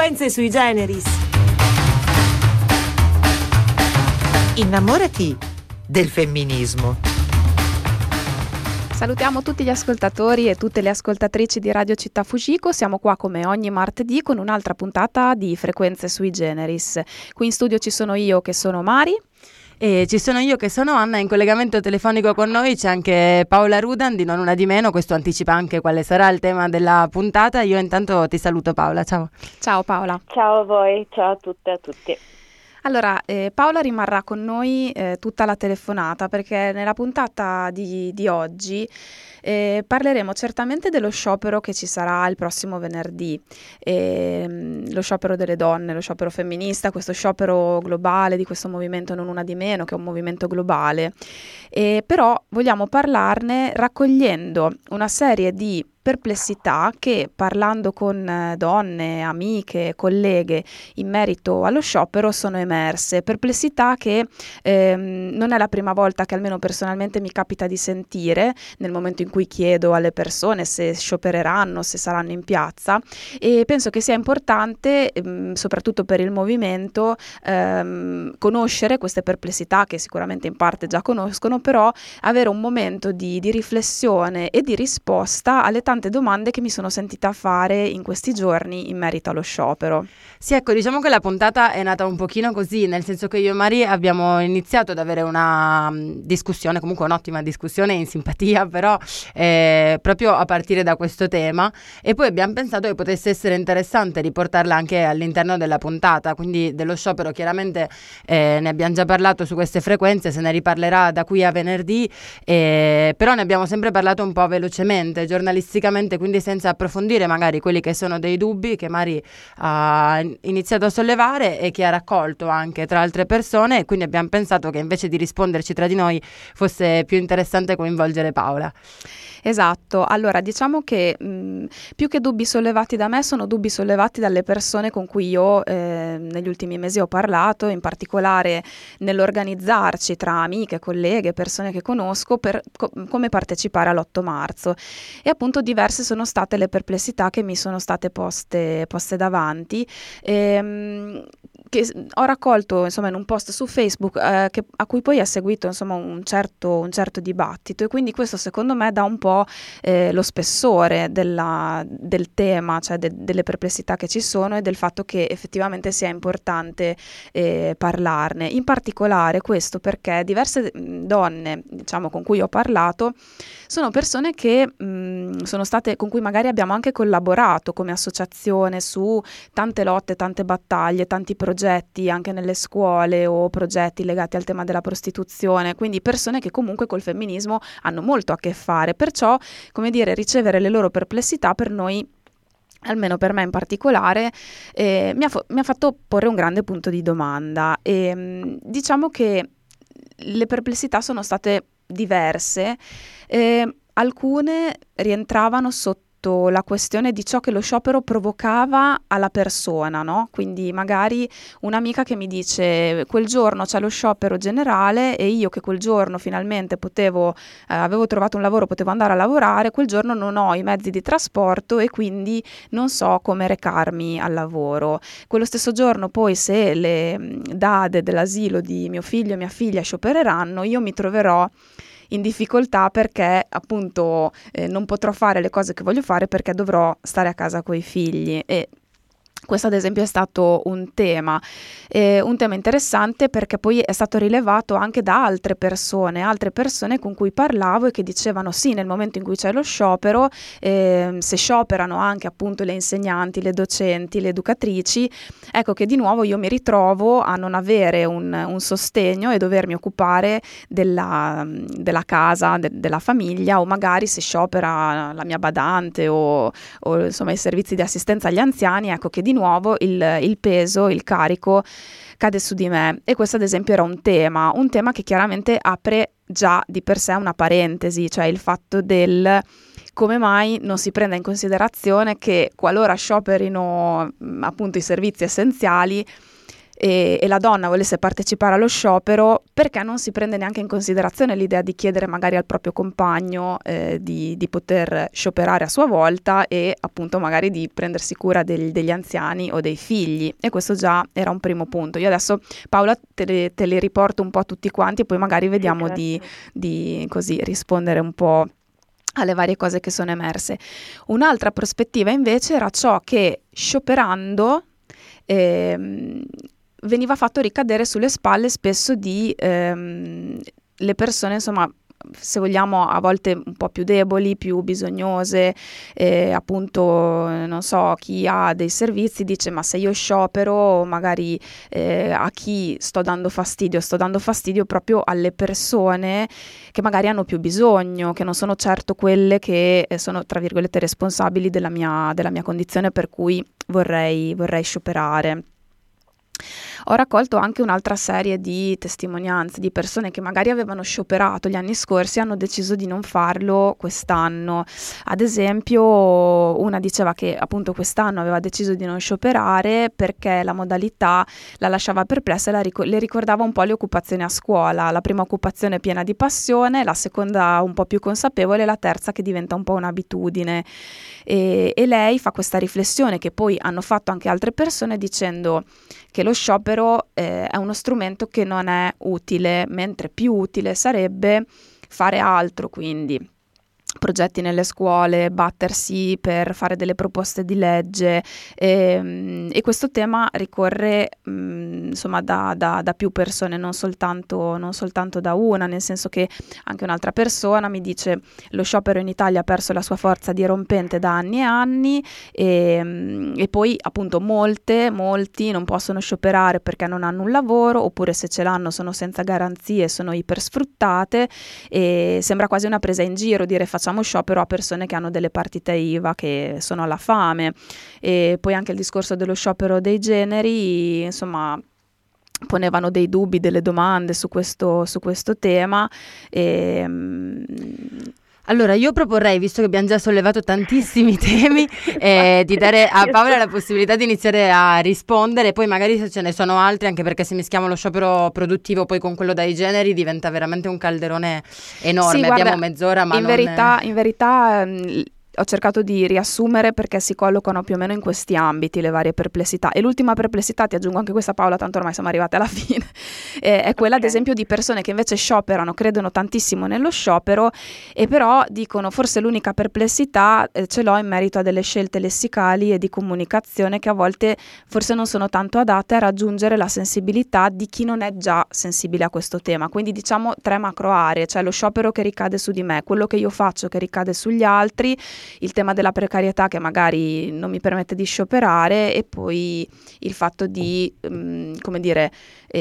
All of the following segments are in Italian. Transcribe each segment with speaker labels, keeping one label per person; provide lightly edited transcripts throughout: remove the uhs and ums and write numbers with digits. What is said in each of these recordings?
Speaker 1: Frequenze sui generis.
Speaker 2: Innamorati del femminismo.
Speaker 3: Salutiamo tutti gli ascoltatori e tutte le ascoltatrici di Radio Città Fujiko. Siamo qua come ogni martedì con un'altra puntata di Frequenze sui generis. Qui in studio ci sono io che sono Mari.
Speaker 4: E ci sono io che sono Anna. In collegamento telefonico con noi c'è anche Paola Rudan di Non Una di Meno. Questo anticipa anche quale sarà il tema della puntata. Io intanto ti saluto, Paola, ciao.
Speaker 3: Ciao Paola.
Speaker 5: Ciao a voi, ciao a tutte e a tutti.
Speaker 3: Allora, Paola rimarrà con noi tutta la telefonata perché nella puntata di oggi parleremo certamente dello sciopero che ci sarà il prossimo venerdì, lo sciopero delle donne, lo sciopero femminista, questo sciopero globale di questo movimento Non Una di Meno, che è un movimento globale. Però vogliamo parlarne raccogliendo una serie di perplessità che, parlando con donne, amiche, colleghe in merito allo sciopero, sono emerse. Perplessità che non è la prima volta che almeno personalmente mi capita di sentire nel momento in cui chiedo alle persone se sciopereranno, se saranno in piazza, e penso che sia importante, soprattutto per il movimento, conoscere queste perplessità che sicuramente in parte già conoscono, però avere un momento di riflessione e di risposta alle tante domande che mi sono sentita fare in questi giorni in merito allo sciopero.
Speaker 4: Sì, ecco, diciamo che la puntata è nata un pochino così, nel senso che io e Mari abbiamo iniziato ad avere una discussione, comunque un'ottima discussione in simpatia, però proprio a partire da questo tema, e poi abbiamo pensato che potesse essere interessante riportarla anche all'interno della puntata, quindi dello sciopero chiaramente ne abbiamo già parlato su queste frequenze, se ne riparlerà da qui a venerdì, però ne abbiamo sempre parlato un po' velocemente, giornalisticamente, quindi senza approfondire magari quelli che sono dei dubbi che Mari ha iniziato a sollevare e che ha raccolto anche tra altre persone, e quindi abbiamo pensato che invece di risponderci tra di noi fosse più interessante coinvolgere Paola.
Speaker 3: Esatto, allora diciamo che più che dubbi sollevati da me sono dubbi sollevati dalle persone con cui io negli ultimi mesi ho parlato, in particolare nell'organizzarci tra amiche, colleghe, persone che conosco per come partecipare all'8 marzo, e appunto diverse sono state le perplessità che mi sono state poste davanti, che ho raccolto insomma in un post su Facebook a cui poi è seguito insomma un certo dibattito, e quindi questo secondo me dà un po' lo spessore del tema, cioè delle perplessità che ci sono e del fatto che effettivamente sia importante parlarne. In particolare questo perché diverse donne, diciamo, con cui ho parlato sono persone che sono state, con cui magari abbiamo anche collaborato come associazione su tante lotte, tante battaglie, tanti progetti anche nelle scuole o progetti legati al tema della prostituzione, quindi persone che comunque col femminismo hanno molto a che fare, perciò, come dire, ricevere le loro perplessità per noi, almeno per me in particolare, mi ha fatto porre un grande punto di domanda, e diciamo che le perplessità sono state diverse, alcune rientravano sotto la questione di ciò che lo sciopero provocava alla persona, no? Quindi magari un'amica che mi dice quel giorno c'è lo sciopero generale e io che quel giorno finalmente avevo trovato un lavoro, potevo andare a lavorare, quel giorno non ho i mezzi di trasporto e quindi non so come recarmi al lavoro. Quello stesso giorno poi, se le dade dell'asilo di mio figlio e mia figlia sciopereranno, io mi troverò in difficoltà perché appunto non potrò fare le cose che voglio fare perché dovrò stare a casa coi figli. E questo ad esempio è stato un tema interessante, perché poi è stato rilevato anche da altre persone con cui parlavo e che dicevano sì, nel momento in cui c'è lo sciopero, se scioperano anche appunto le insegnanti, le docenti, le educatrici, ecco che di nuovo io mi ritrovo a non avere un sostegno e dovermi occupare della casa, della famiglia, o magari se sciopera la mia badante o insomma i servizi di assistenza agli anziani, ecco che di nuovo il peso, il carico cade su di me. E questo ad esempio era un tema che chiaramente apre già di per sé una parentesi, cioè il fatto del come mai non si prenda in considerazione che qualora scioperino appunto i servizi essenziali, e la donna volesse partecipare allo sciopero, perché non si prende neanche in considerazione l'idea di chiedere magari al proprio compagno di poter scioperare a sua volta e appunto magari di prendersi cura degli anziani o dei figli, e questo già era un primo punto. Io adesso, Paola, te li riporto un po' tutti quanti e poi magari vediamo di così rispondere un po' alle varie cose che sono emerse. Un'altra prospettiva invece era ciò che scioperando veniva fatto ricadere sulle spalle spesso di le persone, insomma, se vogliamo, a volte un po' più deboli, più bisognose, appunto, non so, chi ha dei servizi dice: ma se io sciopero, magari a chi sto dando fastidio proprio alle persone che magari hanno più bisogno, che non sono certo quelle che sono, tra virgolette, responsabili della mia condizione per cui vorrei scioperare. Ho raccolto anche un'altra serie di testimonianze di persone che magari avevano scioperato gli anni scorsi e hanno deciso di non farlo quest'anno. Ad esempio, una diceva che appunto quest'anno aveva deciso di non scioperare perché la modalità la lasciava perplessa e le ricordava un po' le occupazioni a scuola. La prima occupazione piena di passione, la seconda un po' più consapevole, la terza che diventa un po' un'abitudine. E lei fa questa riflessione che poi hanno fatto anche altre persone, dicendo che lo sciopero è uno strumento che non è utile, mentre più utile sarebbe fare altro, quindi progetti nelle scuole, battersi per fare delle proposte di legge, e questo tema ricorre insomma da più persone, non soltanto da una, nel senso che anche un'altra persona mi dice: lo sciopero in Italia ha perso la sua forza dirompente da anni e anni, e poi appunto molti non possono scioperare perché non hanno un lavoro, oppure se ce l'hanno sono senza garanzie, sono ipersfruttate, e sembra quasi una presa in giro dire facciamo sciopero a persone che hanno delle partite IVA, che sono alla fame. E poi anche il discorso dello sciopero dei generi, insomma, ponevano dei dubbi, delle domande su questo tema.
Speaker 4: Allora, io proporrei, visto che abbiamo già sollevato tantissimi temi, di dare a Paola la possibilità di iniziare a rispondere, poi magari se ce ne sono altri, anche perché se mischiamo lo sciopero produttivo poi con quello dai generi diventa veramente un calderone enorme. Sì, guarda, abbiamo mezz'ora, ma
Speaker 3: in verità ho cercato di riassumere perché si collocano più o meno in questi ambiti le varie perplessità. E l'ultima perplessità, ti aggiungo anche questa, Paola, tanto ormai siamo arrivate alla fine, è quella ad esempio di persone che invece scioperano, credono tantissimo nello sciopero, e però dicono: forse l'unica perplessità ce l'ho in merito a delle scelte lessicali e di comunicazione che a volte forse non sono tanto adatte a raggiungere la sensibilità di chi non è già sensibile a questo tema. Quindi diciamo 3 macro aree, cioè lo sciopero che ricade su di me, quello che io faccio che ricade sugli altri, il tema della precarietà che magari non mi permette di scioperare, e poi il fatto di, come dire,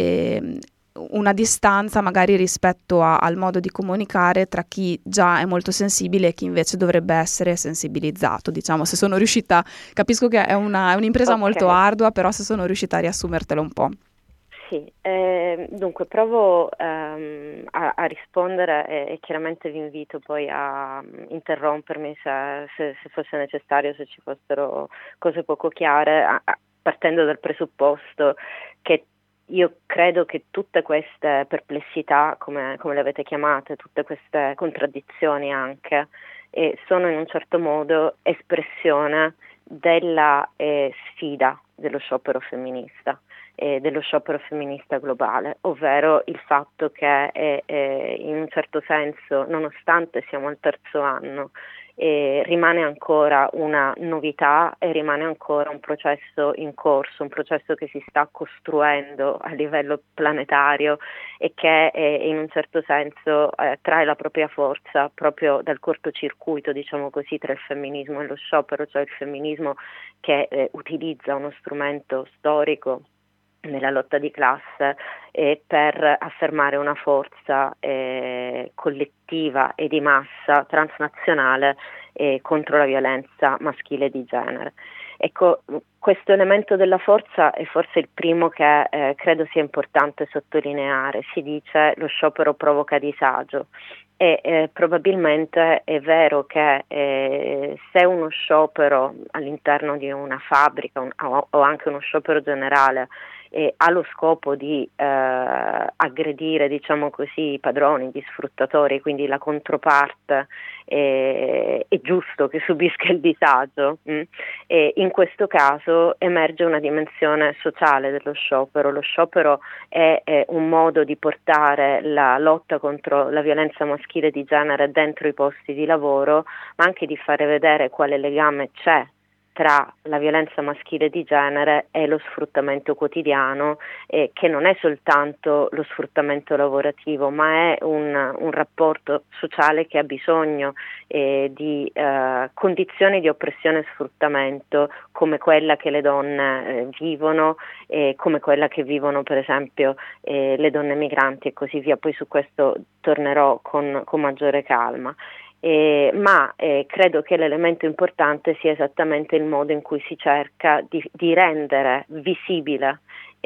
Speaker 3: una distanza magari rispetto al modo di comunicare tra chi già è molto sensibile e chi invece dovrebbe essere sensibilizzato. Diciamo, se sono riuscita, capisco che è un'impresa molto ardua, però se sono riuscita a riassumertelo un po'.
Speaker 5: Sì, dunque provo a rispondere e chiaramente vi invito poi a interrompermi se fosse necessario, se ci fossero cose poco chiare, partendo dal presupposto che io credo che tutte queste perplessità, come le avete chiamate, tutte queste contraddizioni anche, sono in un certo modo espressione della sfida dello sciopero femminista. Dello sciopero femminista globale, ovvero il fatto che in un certo senso, nonostante siamo al 3° anno, rimane ancora una novità e rimane ancora un processo in corso, un processo che si sta costruendo a livello planetario e che in un certo senso trae la propria forza proprio dal cortocircuito, diciamo così, tra il femminismo e lo sciopero, cioè il femminismo che utilizza uno strumento storico nella lotta di classe per affermare una forza collettiva e di massa transnazionale contro la violenza maschile di genere. Ecco, questo elemento della forza è forse il primo che credo sia importante sottolineare. Si dice lo sciopero provoca disagio. E probabilmente è vero che se uno sciopero all'interno di una fabbrica o anche uno sciopero generale ha lo scopo di aggredire, diciamo così, i padroni, gli sfruttatori, quindi la controparte, è giusto che subisca il disagio. E in questo caso emerge una dimensione sociale dello sciopero. Lo sciopero è un modo di portare la lotta contro la violenza maschile di genere dentro i posti di lavoro, ma anche di fare vedere quale legame c'è tra la violenza maschile di genere e lo sfruttamento quotidiano, che non è soltanto lo sfruttamento lavorativo, ma è un rapporto sociale che ha bisogno di condizioni di oppressione e sfruttamento come quella che le donne vivono, come quella che vivono per esempio le donne migranti e così via. Poi su questo tornerò con maggiore calma. Ma credo che l'elemento importante sia esattamente il modo in cui si cerca di rendere visibile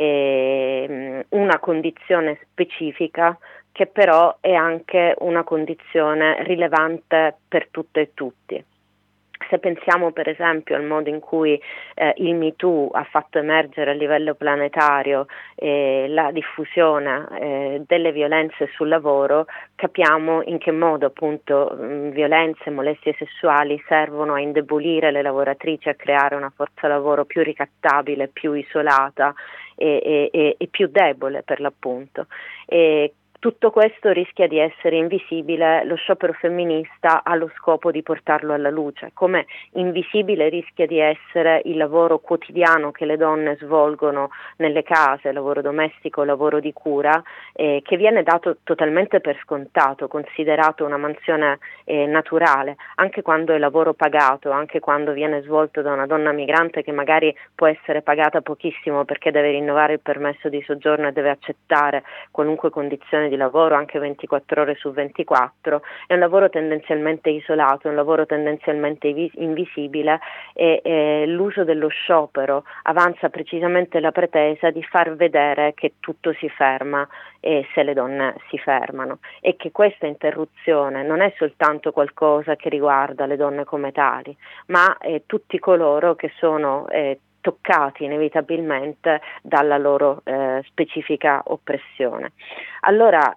Speaker 5: una condizione specifica, che però è anche una condizione rilevante per tutte e tutti. Se pensiamo per esempio al modo in cui il Me Too ha fatto emergere a livello planetario la diffusione delle violenze sul lavoro, capiamo in che modo appunto violenze e molestie sessuali servono a indebolire le lavoratrici, a creare una forza lavoro più ricattabile, più isolata e più debole per l'appunto. Tutto questo rischia di essere invisibile, lo sciopero femminista ha lo scopo di portarlo alla luce, come invisibile rischia di essere il lavoro quotidiano che le donne svolgono nelle case, lavoro domestico, lavoro di cura, che viene dato totalmente per scontato, considerato una mansione naturale, anche quando è lavoro pagato, anche quando viene svolto da una donna migrante che magari può essere pagata pochissimo perché deve rinnovare il permesso di soggiorno e deve accettare qualunque condizione di lavoro anche 24 ore su 24, è un lavoro tendenzialmente isolato, è un lavoro tendenzialmente invisibile e l'uso dello sciopero avanza precisamente la pretesa di far vedere che tutto si ferma se le donne si fermano, e che questa interruzione non è soltanto qualcosa che riguarda le donne come tali, ma tutti coloro che sono toccati inevitabilmente dalla loro specifica oppressione. Allora,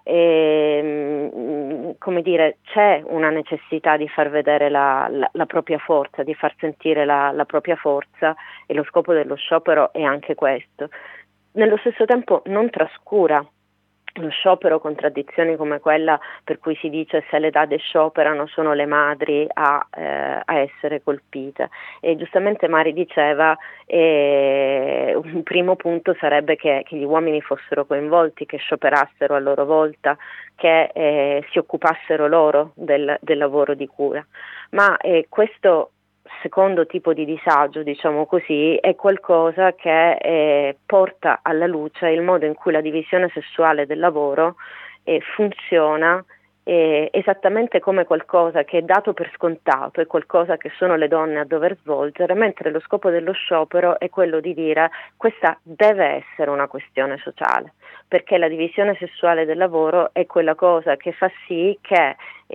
Speaker 5: come dire, c'è una necessità di far vedere la propria forza, di far sentire la propria forza, e lo scopo dello sciopero è anche questo. Nello stesso tempo non trascura lo sciopero contraddizioni come quella per cui si dice se le dade scioperano sono le madri a essere colpite, e giustamente Mari diceva un primo punto sarebbe che gli uomini fossero coinvolti, che scioperassero a loro volta, che si occupassero loro del lavoro di cura, ma questo secondo tipo di disagio, diciamo così, è qualcosa che porta alla luce il modo in cui la divisione sessuale del lavoro funziona esattamente come qualcosa che è dato per scontato, è qualcosa che sono le donne a dover svolgere, mentre lo scopo dello sciopero è quello di dire questa deve essere una questione sociale, perché la divisione sessuale del lavoro è quella cosa che fa sì che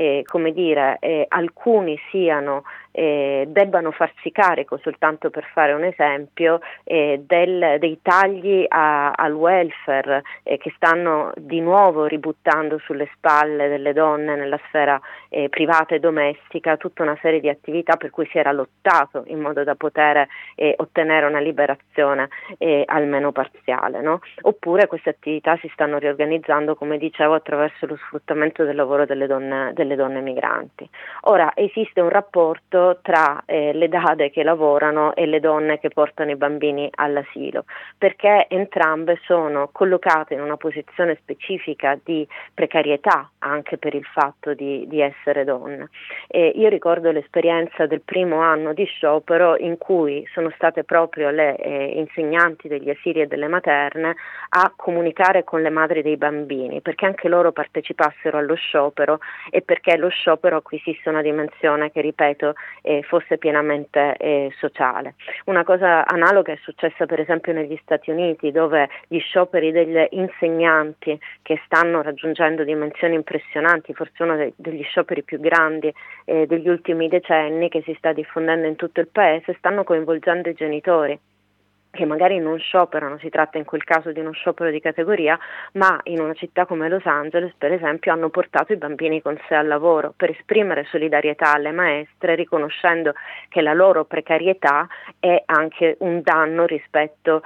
Speaker 5: alcuni debbano farsi carico, soltanto per fare un esempio, dei tagli al welfare che stanno di nuovo ributtando sulle spalle delle donne nella sfera privata e domestica tutta una serie di attività per cui si era lottato in modo da poter ottenere una liberazione almeno parziale, no? Oppure queste attività si stanno riorganizzando, come dicevo, attraverso lo sfruttamento del lavoro delle donne migranti. Ora esiste un rapporto tra le dade che lavorano e le donne che portano i bambini all'asilo, perché entrambe sono collocate in una posizione specifica di precarietà anche per il fatto di essere donne. Io ricordo l'esperienza del primo anno di sciopero in cui sono state proprio le insegnanti degli asili e delle materne a comunicare con le madri dei bambini, perché anche loro partecipassero allo sciopero e perché lo sciopero acquisisse una dimensione che, ripeto, fosse pienamente sociale. Una cosa analoga è successa per esempio negli Stati Uniti, dove gli scioperi degli insegnanti, che stanno raggiungendo dimensioni impressionanti, forse uno degli scioperi più grandi degli ultimi decenni, che si sta diffondendo in tutto il paese, stanno coinvolgendo i genitori. che magari non scioperano, si tratta in quel caso di uno sciopero di categoria, ma in una città come Los Angeles, per esempio, hanno portato i bambini con sé al lavoro per esprimere solidarietà alle maestre, riconoscendo che la loro precarietà è anche un danno rispetto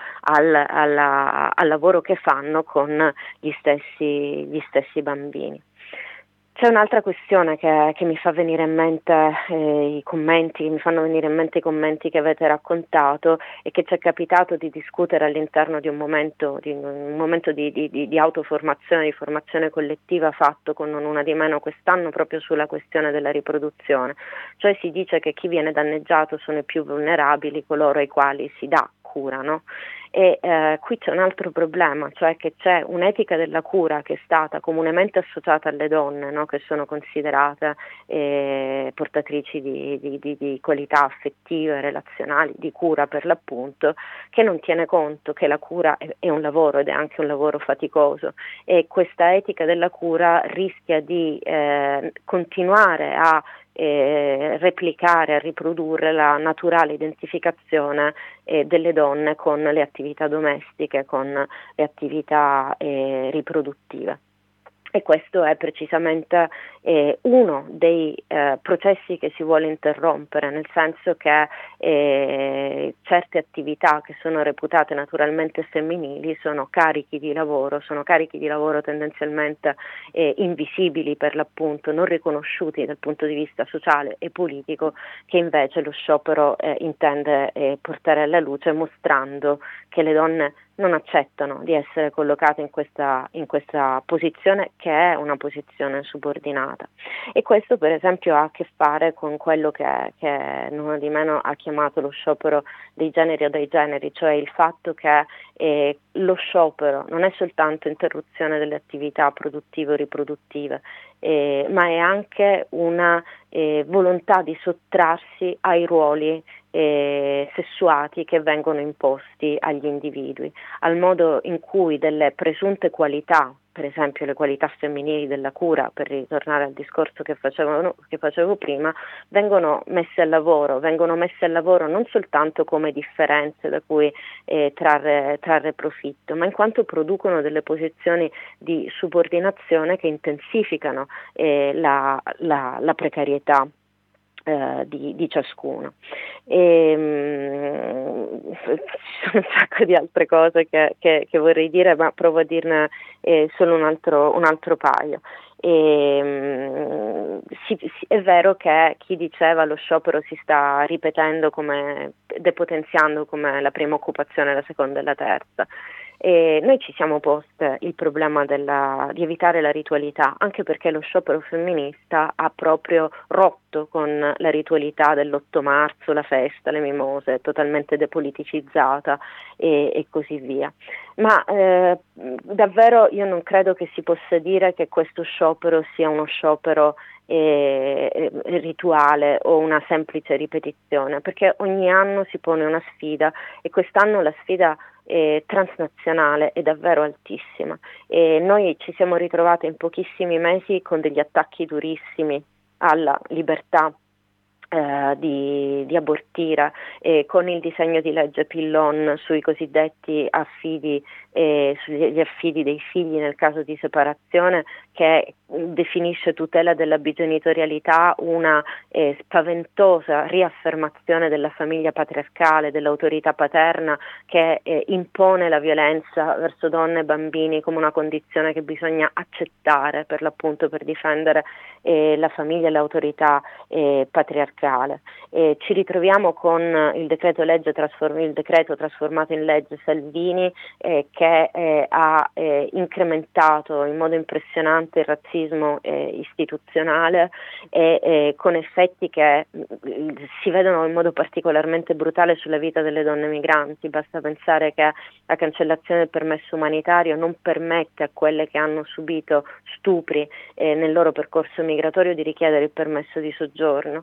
Speaker 5: al lavoro che fanno con gli stessi bambini. C'è un'altra questione che mi fa venire in mente i commenti, mi fanno venire in mente i commenti che avete raccontato e che ci è capitato di discutere all'interno di un momento di autoformazione, di formazione collettiva fatto con Non Una di Meno quest'anno proprio sulla questione della riproduzione. Cioè si dice che chi viene danneggiato sono i più vulnerabili, coloro ai quali si dà cura, no? E qui c'è un altro problema, cioè che c'è un'etica della cura che è stata comunemente associata alle donne, no? Che sono considerate portatrici di qualità affettive, relazionali, di cura per l'appunto, che non tiene conto che la cura è un lavoro ed è anche un lavoro faticoso, e questa etica della cura rischia di continuare a replicare, a riprodurre la naturale identificazione delle donne con le attività domestiche, con le attività riproduttive. E questo è precisamente uno dei processi che si vuole interrompere, nel senso che certe attività che sono reputate naturalmente femminili sono carichi di lavoro tendenzialmente invisibili per l'appunto, non riconosciuti dal punto di vista sociale e politico, che invece lo sciopero intende portare alla luce, mostrando che le donne non accettano di essere collocate in questa posizione, che è una posizione subordinata. E questo per esempio ha a che fare con quello che Non Una di Meno ha chiamato lo sciopero dei generi o dei generi, cioè il fatto che lo sciopero non è soltanto interruzione delle attività produttive o riproduttive, ma è anche una volontà di sottrarsi ai ruoli sessuati che vengono imposti agli individui, al modo in cui delle presunte qualità, per esempio le qualità femminili della cura, per ritornare al discorso che facevo prima, vengono messe al lavoro non soltanto come differenze da cui trarre profitto, ma in quanto producono delle posizioni di subordinazione che intensificano la precarietà di ciascuno. Ci sono un sacco di altre cose che vorrei dire, ma provo a dirne solo un altro paio. È vero che chi diceva lo sciopero si sta ripetendo, depotenziando come la prima occupazione, la seconda e la terza. E noi ci siamo poste il problema di evitare la ritualità, anche perché lo sciopero femminista ha proprio rotto con la ritualità dell'8 marzo, la festa, le mimose, totalmente depoliticizzata e così via. Ma davvero io non credo che si possa dire che questo sciopero sia uno sciopero rituale o una semplice ripetizione, perché ogni anno si pone una sfida, e quest'anno la sfida transnazionale è davvero altissima, e noi ci siamo ritrovate in pochissimi mesi con degli attacchi durissimi alla libertà di abortire, con il disegno di legge Pillon sui cosiddetti affidi, sugli affidi dei figli nel caso di separazione, che definisce tutela della bigenitorialità una spaventosa riaffermazione della famiglia patriarcale, dell'autorità paterna, che impone la violenza verso donne e bambini come una condizione che bisogna accettare per l'appunto per difendere la famiglia e l'autorità patriarcale. Ci ritroviamo con il decreto trasformato in legge Salvini, che ha incrementato in modo impressionante il razzismo istituzionale, con effetti che si vedono in modo particolarmente brutale sulla vita delle donne migranti. Basta pensare che la cancellazione del permesso umanitario non permette a quelle che hanno subito stupri nel loro percorso migratorio di richiedere il permesso di soggiorno.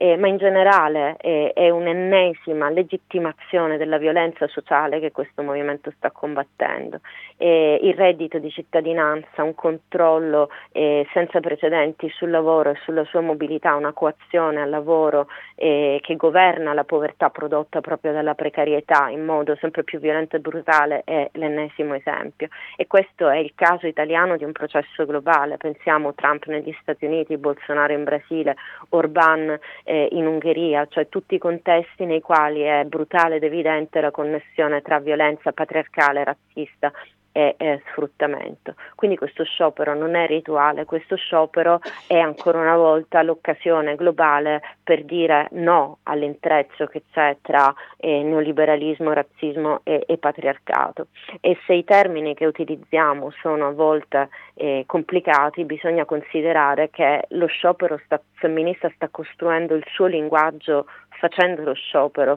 Speaker 5: ma in generale è un'ennesima legittimazione della violenza sociale che questo movimento sta combattendo. Il reddito di cittadinanza, un controllo senza precedenti sul lavoro e sulla sua mobilità, una coazione al lavoro che governa la povertà prodotta proprio dalla precarietà in modo sempre più violento e brutale è l'ennesimo esempio. E questo è il caso italiano di un processo globale. Pensiamo Trump negli Stati Uniti, Bolsonaro in Brasile, Orbán in Ungheria, cioè tutti i contesti nei quali è brutale ed evidente la connessione tra violenza patriarcale, razzista e sfruttamento. Quindi questo sciopero non è rituale, questo sciopero è ancora una volta l'occasione globale per dire no all'intreccio che c'è tra neoliberalismo, razzismo e patriarcato. E se i termini che utilizziamo sono a volte complicati, bisogna considerare che lo sciopero femminista sta costruendo il suo linguaggio facendo lo sciopero,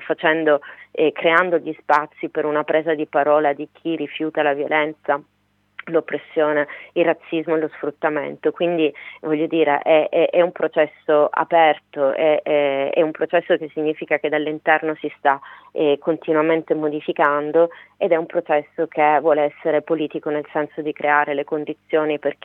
Speaker 5: creando gli spazi per una presa di parola di chi rifiuta la violenza, l'oppressione, il razzismo e lo sfruttamento. Quindi voglio dire è un processo aperto, è un processo che significa che dall'interno si sta continuamente modificando ed è un processo che vuole essere politico nel senso di creare le condizioni per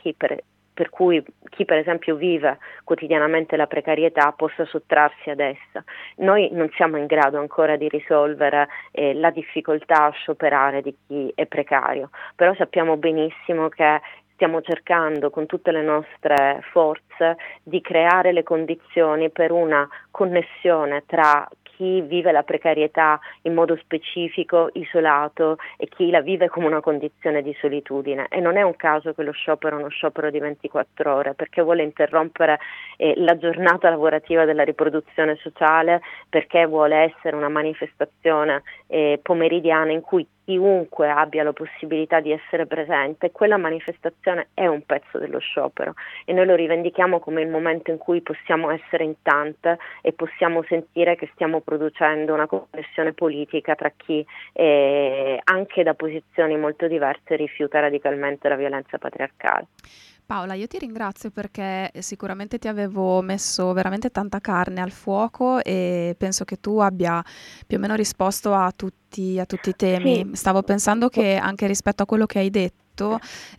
Speaker 5: cui chi per esempio vive quotidianamente la precarietà possa sottrarsi ad essa. Noi non siamo in grado ancora di risolvere la difficoltà a scioperare di chi è precario, però sappiamo benissimo che stiamo cercando con tutte le nostre forze di creare le condizioni per una connessione tra chi vive la precarietà in modo specifico, isolato, e chi la vive come una condizione di solitudine. E non è un caso che lo sciopero è uno sciopero di 24 ore, perché vuole interrompere la giornata lavorativa della riproduzione sociale, perché vuole essere una manifestazione pomeridiana in cui chiunque abbia la possibilità di essere presente. Quella manifestazione è un pezzo dello sciopero e noi lo rivendichiamo come il momento in cui possiamo essere in tante e possiamo sentire che stiamo producendo una connessione politica tra chi anche da posizioni molto diverse rifiuta radicalmente la violenza patriarcale.
Speaker 3: Paola, io ti ringrazio perché sicuramente ti avevo messo veramente tanta carne al fuoco e penso che tu abbia più o meno risposto a tutti i temi.
Speaker 5: Sì.
Speaker 3: Stavo pensando che anche rispetto a quello che hai detto,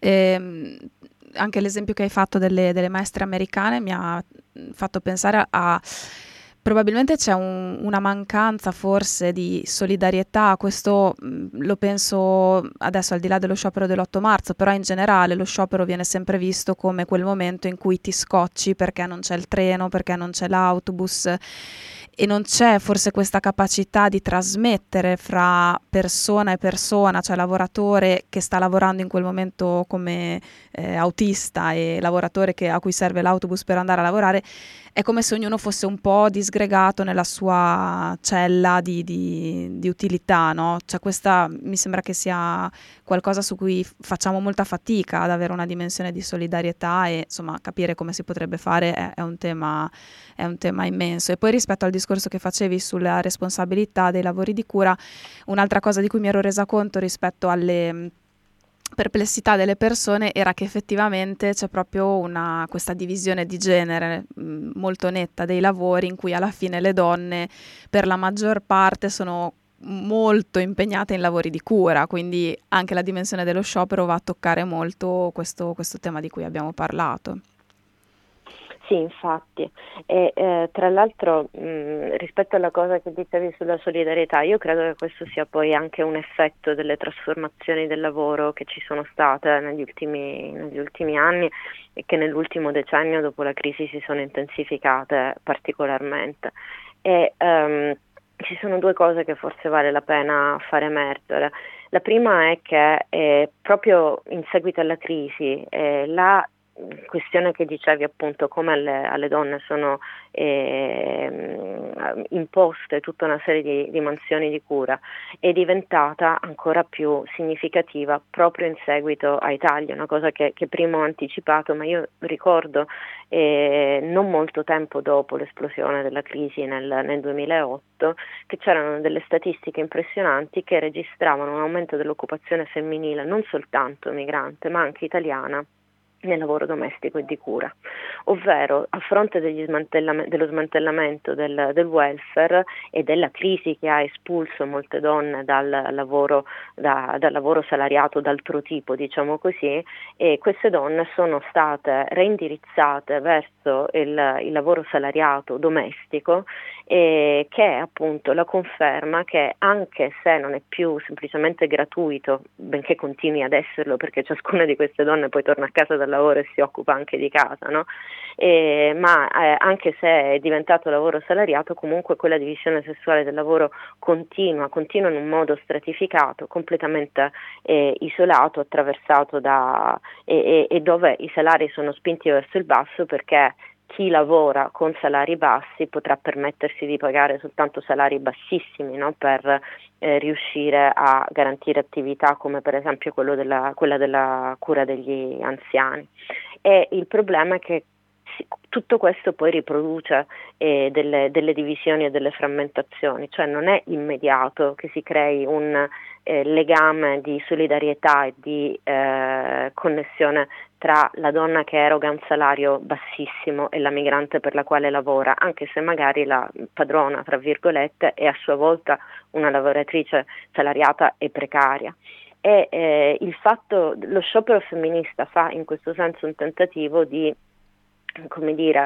Speaker 3: anche l'esempio che hai fatto delle maestre americane mi ha fatto pensare a probabilmente c'è una mancanza forse di solidarietà, questo lo penso adesso al di là dello sciopero dell'8 marzo, però in generale lo sciopero viene sempre visto come quel momento in cui ti scocci perché non c'è il treno, perché non c'è l'autobus e non c'è forse questa capacità di trasmettere fra persona e persona, cioè lavoratore che sta lavorando in quel momento come autista e lavoratore a cui serve l'autobus per andare a lavorare. È come se ognuno fosse un po' disgregato nella sua cella di utilità, no? Cioè questa mi sembra che sia qualcosa su cui facciamo molta fatica ad avere una dimensione di solidarietà e insomma capire come si potrebbe fare è un tema immenso. E poi rispetto al discorso che facevi sulla responsabilità dei lavori di cura, un'altra cosa di cui mi ero resa conto rispetto alle perplessità delle persone era che effettivamente c'è proprio questa divisione di genere molto netta dei lavori in cui alla fine le donne per la maggior parte sono molto impegnate in lavori di cura, quindi anche la dimensione dello sciopero va a toccare molto questo tema di cui abbiamo parlato.
Speaker 5: Sì, infatti, e tra l'altro rispetto alla cosa che dicevi sulla solidarietà, io credo che questo sia poi anche un effetto delle trasformazioni del lavoro che ci sono state negli ultimi anni e che nell'ultimo decennio dopo la crisi si sono intensificate particolarmente. E ci sono due cose che forse vale la pena far emergere. La prima è che proprio in seguito alla crisi la questione che dicevi appunto come alle donne sono imposte tutta una serie di mansioni di cura è diventata ancora più significativa proprio in seguito ai tagli, una cosa che prima ho anticipato, ma io ricordo non molto tempo dopo l'esplosione della crisi nel 2008 che c'erano delle statistiche impressionanti che registravano un aumento dell'occupazione femminile non soltanto migrante ma anche italiana nel lavoro domestico e di cura, ovvero a fronte dello smantellamento del welfare e della crisi che ha espulso molte donne dal lavoro salariato d'altro tipo, diciamo così, e queste donne sono state reindirizzate verso il lavoro salariato domestico, che è appunto la conferma che, anche se non è più semplicemente gratuito, benché continui ad esserlo perché ciascuna di queste donne poi torna a casa dal lavoro e si occupa anche di casa, no? Ma anche se è diventato lavoro salariato, comunque quella divisione sessuale del lavoro continua in un modo stratificato, completamente isolato, attraversato e dove i salari sono spinti verso il basso, perché chi lavora con salari bassi potrà permettersi di pagare soltanto salari bassissimi, no? Per riuscire a garantire attività come per esempio quella della cura degli anziani. E il problema è che tutto questo poi riproduce delle divisioni e delle frammentazioni, cioè non è immediato che si crei un legame di solidarietà e di connessione tra la donna che eroga un salario bassissimo e la migrante per la quale lavora, anche se magari la padrona, tra virgolette, è a sua volta una lavoratrice salariata e precaria. E lo sciopero femminista fa in questo senso un tentativo di, come dire,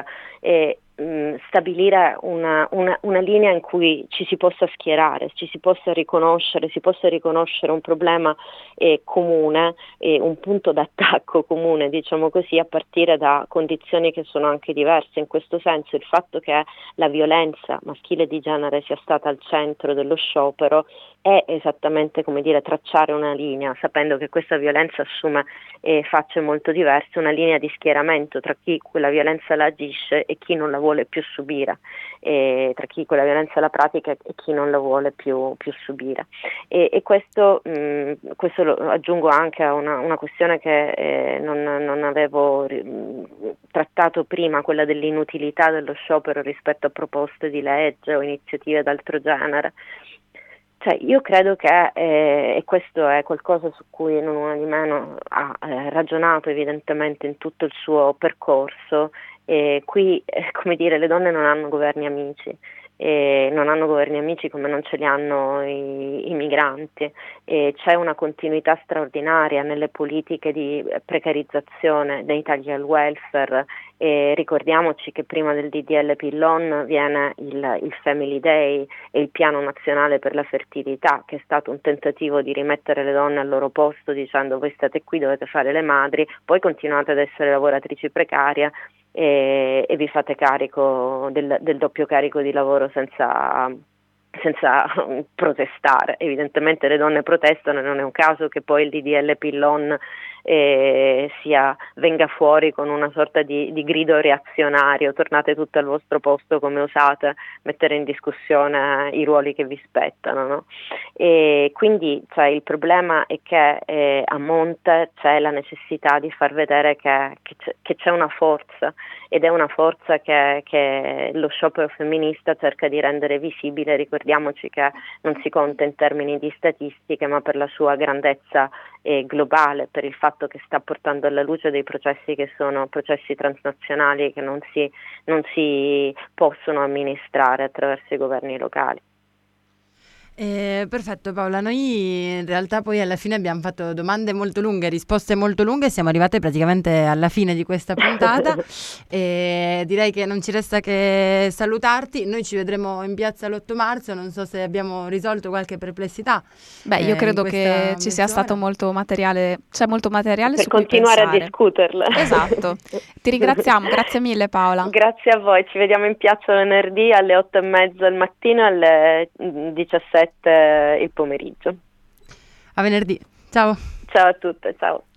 Speaker 5: stabilire una linea in cui ci si possa schierare, ci si possa riconoscere un problema comune, un punto d'attacco comune, diciamo così, a partire da condizioni che sono anche diverse. In questo senso il fatto che la violenza maschile e di genere sia stata al centro dello sciopero è esattamente, come dire, tracciare una linea, sapendo che questa violenza assume facce molto diverse, una linea di schieramento tra chi quella violenza la agisce e chi non la vuole più subire, tra chi quella violenza la pratica e chi non la vuole più subire. E questo lo aggiungo anche a una questione che non avevo trattato prima, quella dell'inutilità dello sciopero rispetto a proposte di legge o iniziative d'altro genere. Cioè, io credo che, e questo è qualcosa su cui non una di meno ha ragionato evidentemente in tutto il suo percorso, qui, come dire, le donne non hanno governi amici. Non hanno governi amici come non ce li hanno i migranti, c'è una continuità straordinaria nelle politiche di precarizzazione, dei tagli al welfare. Ricordiamoci che prima del DDL Pillon viene il Family Day e il Piano Nazionale per la Fertilità, che è stato un tentativo di rimettere le donne al loro posto, dicendo: voi state qui, dovete fare le madri, poi continuate ad essere lavoratrici precarie e vi fate carico del doppio carico di lavoro senza protestare. Evidentemente le donne protestano e non è un caso che poi il DDL Pillon venga fuori con una sorta di grido reazionario: tornate tutte al vostro posto come osate mettere in discussione i ruoli che vi spettano, no? E quindi, cioè, il problema è che a monte c'è la necessità di far vedere che c'è una forza, ed è una forza che lo sciopero femminista cerca di rendere visibile. Ricordiamoci che non si conta in termini di statistiche, ma per la sua grandezza globale, per il fatto che sta portando alla luce dei processi che sono processi transnazionali che non si possono amministrare attraverso i governi locali.
Speaker 4: Perfetto Paola, noi in realtà poi alla fine abbiamo fatto domande molto lunghe, risposte molto lunghe, siamo arrivate praticamente alla fine di questa puntata e direi che non ci resta che salutarti. Noi ci vedremo in piazza l'8 marzo, non so se abbiamo risolto qualche perplessità.
Speaker 3: Beh, io credo che ci sia stato molto materiale, c'è molto materiale
Speaker 5: per
Speaker 3: su cui
Speaker 5: continuare
Speaker 3: pensare.
Speaker 5: A discuterle.
Speaker 3: Esatto, ti ringraziamo, grazie mille Paola.
Speaker 5: Grazie a voi, ci vediamo in piazza venerdì alle 8:30 al mattino e alle 17 il pomeriggio.
Speaker 4: A venerdì, ciao.
Speaker 5: Ciao a tutte, ciao.